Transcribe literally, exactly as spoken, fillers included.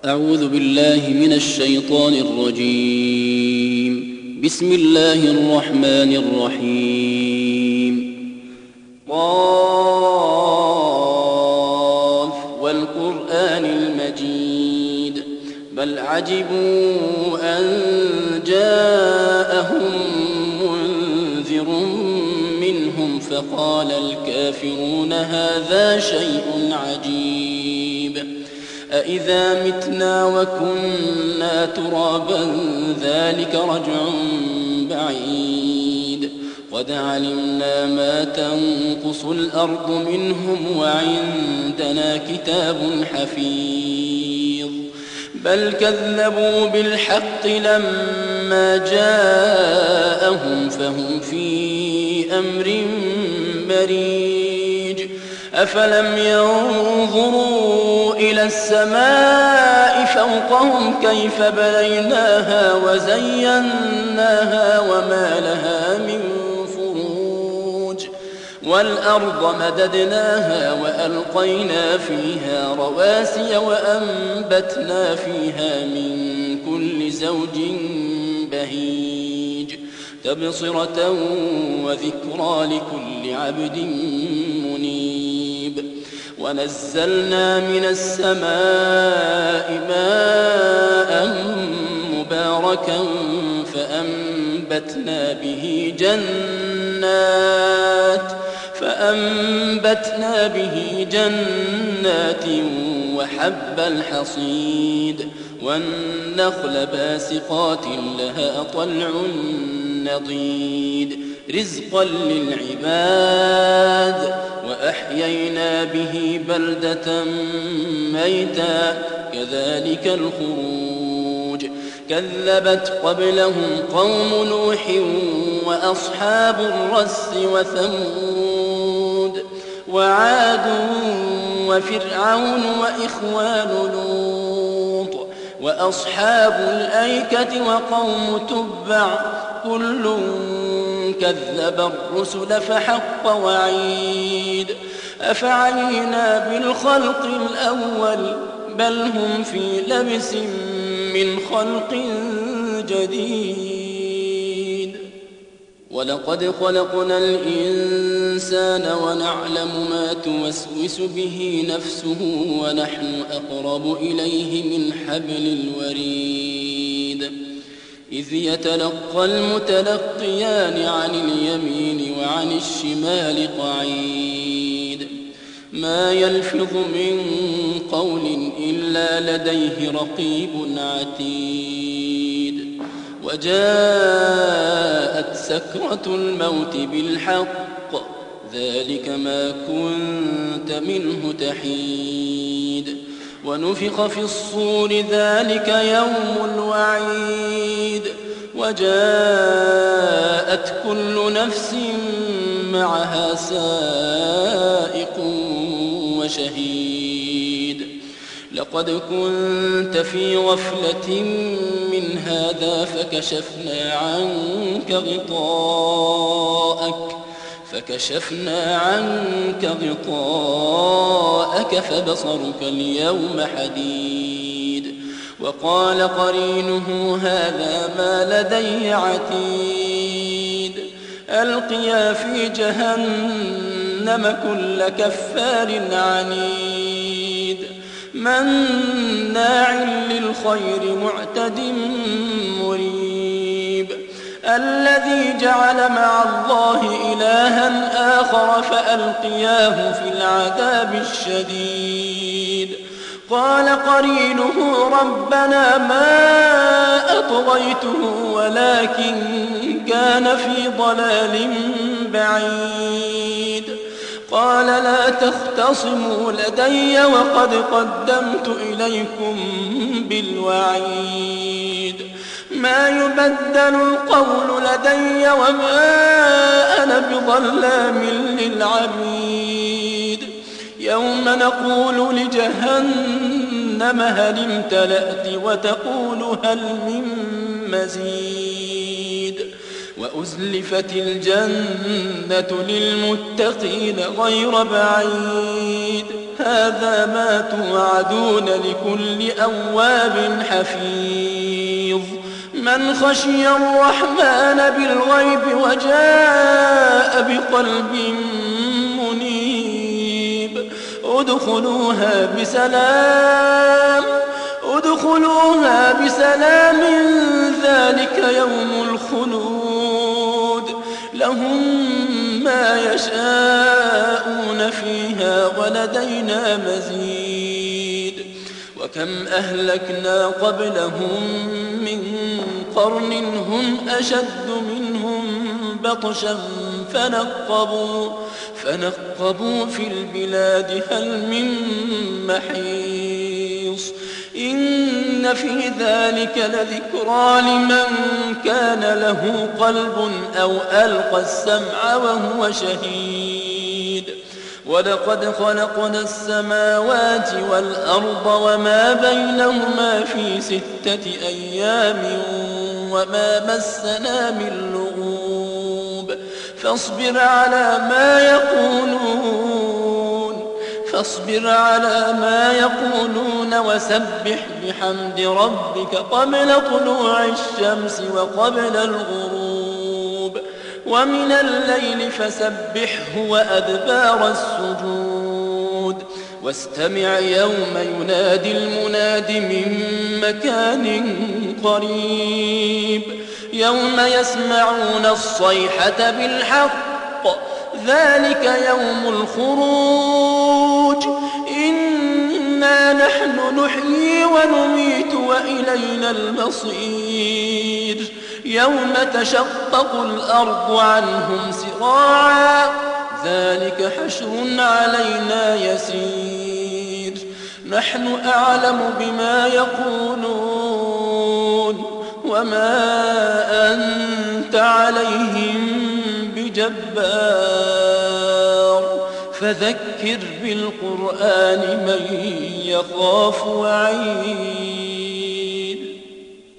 أعوذ بالله من الشيطان الرجيم. بسم الله الرحمن الرحيم. قاف والقرآن المجيد بل عجبوا أن جاءهم منذر منهم فقال الكافرون هذا شيء عجيب أإذا متنا وكنا ترابا ذلك رجع بعيد قد علمنا ما تنقص الأرض منهم وعندنا كتاب حفيظ بل كذبوا بالحق لما جاءهم فهم في أمر مريج أفلم ينظروا إلى السماء فوقهم كيف بنيناها وزيناها وما لها من فروج والأرض مددناها وألقينا فيها رواسي وأنبتنا فيها من كل زوج بهيج تبصرة وذكرى لكل عبد منيب ونزلنا من السماء ماء مباركا فأنبتنا به جنات فأنبتنا به جنات وحب الحصيد والنخل باسقات لها طلع نضيد رزقا للعباد وأحيينا به بلدة ميتا كذلك الخروج كذبت قبلهم قوم نوح وأصحاب الرس وثمود وعاد وفرعون وإخوان لوط وأصحاب الأيكة وقوم تبع كل كذب الرسل فحق وعيد أفعينا بالخلق الأول بل هم في لبس من خلق جديد ولقد خلقنا الإنسان ونعلم ما توسوس به نفسه ونحن أقرب إليه من حبل الوريد إذ يتلقى المتلقيان عن اليمين وعن الشمال قعيد ما يلفظ من قول إلا لديه رقيب عتيد وجاءت سكرة الموت بالحق ذلك ما كنت منه تحيد ونفخ في الصور ذلك يوم الوعيد وجاءت كل نفس معها سائق وشهيد لقد كنت في غفلة من هذا فكشفنا عنك غطاءك فكشفنا عنك غطاءك فبصرك اليوم حديد وقال قرينه هذا ما لدي عتيد ألقيا في جهنم كل كفار عنيد مناع للخير معتد مريب الذي جعل مع الله إلها آخر فألقياه في العذاب الشديد قال قرينه ربنا ما أطغيته ولكن كان في ضلال بعيد قال لا تختصموا لدي وقد قدمت إليكم بالوعيد ما يبدل القول لدي وما أنا بظلام للعبيد يوم نقول لجهنم هل امتلأت وتقول هل من مزيد وأزلفت الجنة للمتقين غير بعيد هذا ما توعدون لكل أواب حفيظ من خشي الرحمن بالغيب وجاء بقلب منيب ادخلوها بسلام ادخلوها بسلام ذلك يوم الخلود لهم ما يشاءون فيها ولدينا مزيد وكم أهلكنا قبلهم من قرن هم أشد منهم بطشا فنقبوا, فنقبوا في البلاد هل من محيص إن في ذلك لذكرى لمن كان له قلب أو ألقى السمع وهو شهيد ولقد خلقنا السماوات والأرض وما بينهما في ستة أيام وما مسنا من لغوب فاصبر على ما يقولون فاصبر على ما يقولون وسبح بحمد ربك قبل طلوع الشمس وقبل الغروب ومن الليل فسبحه وأدبار السجود واستمع يوم ينادي المناد من مكان قريب يوم يسمعون الصيحة بالحق ذلك يوم الخروج إنا نحن نحيي ونميت وإلينا المصير يوم تشقق الأرض عنهم سراعا ذلك حشر علينا يسير نحن أعلم بما يقولون وما أنت عليهم بجبار فذكر بالقرآن من يخاف وعيد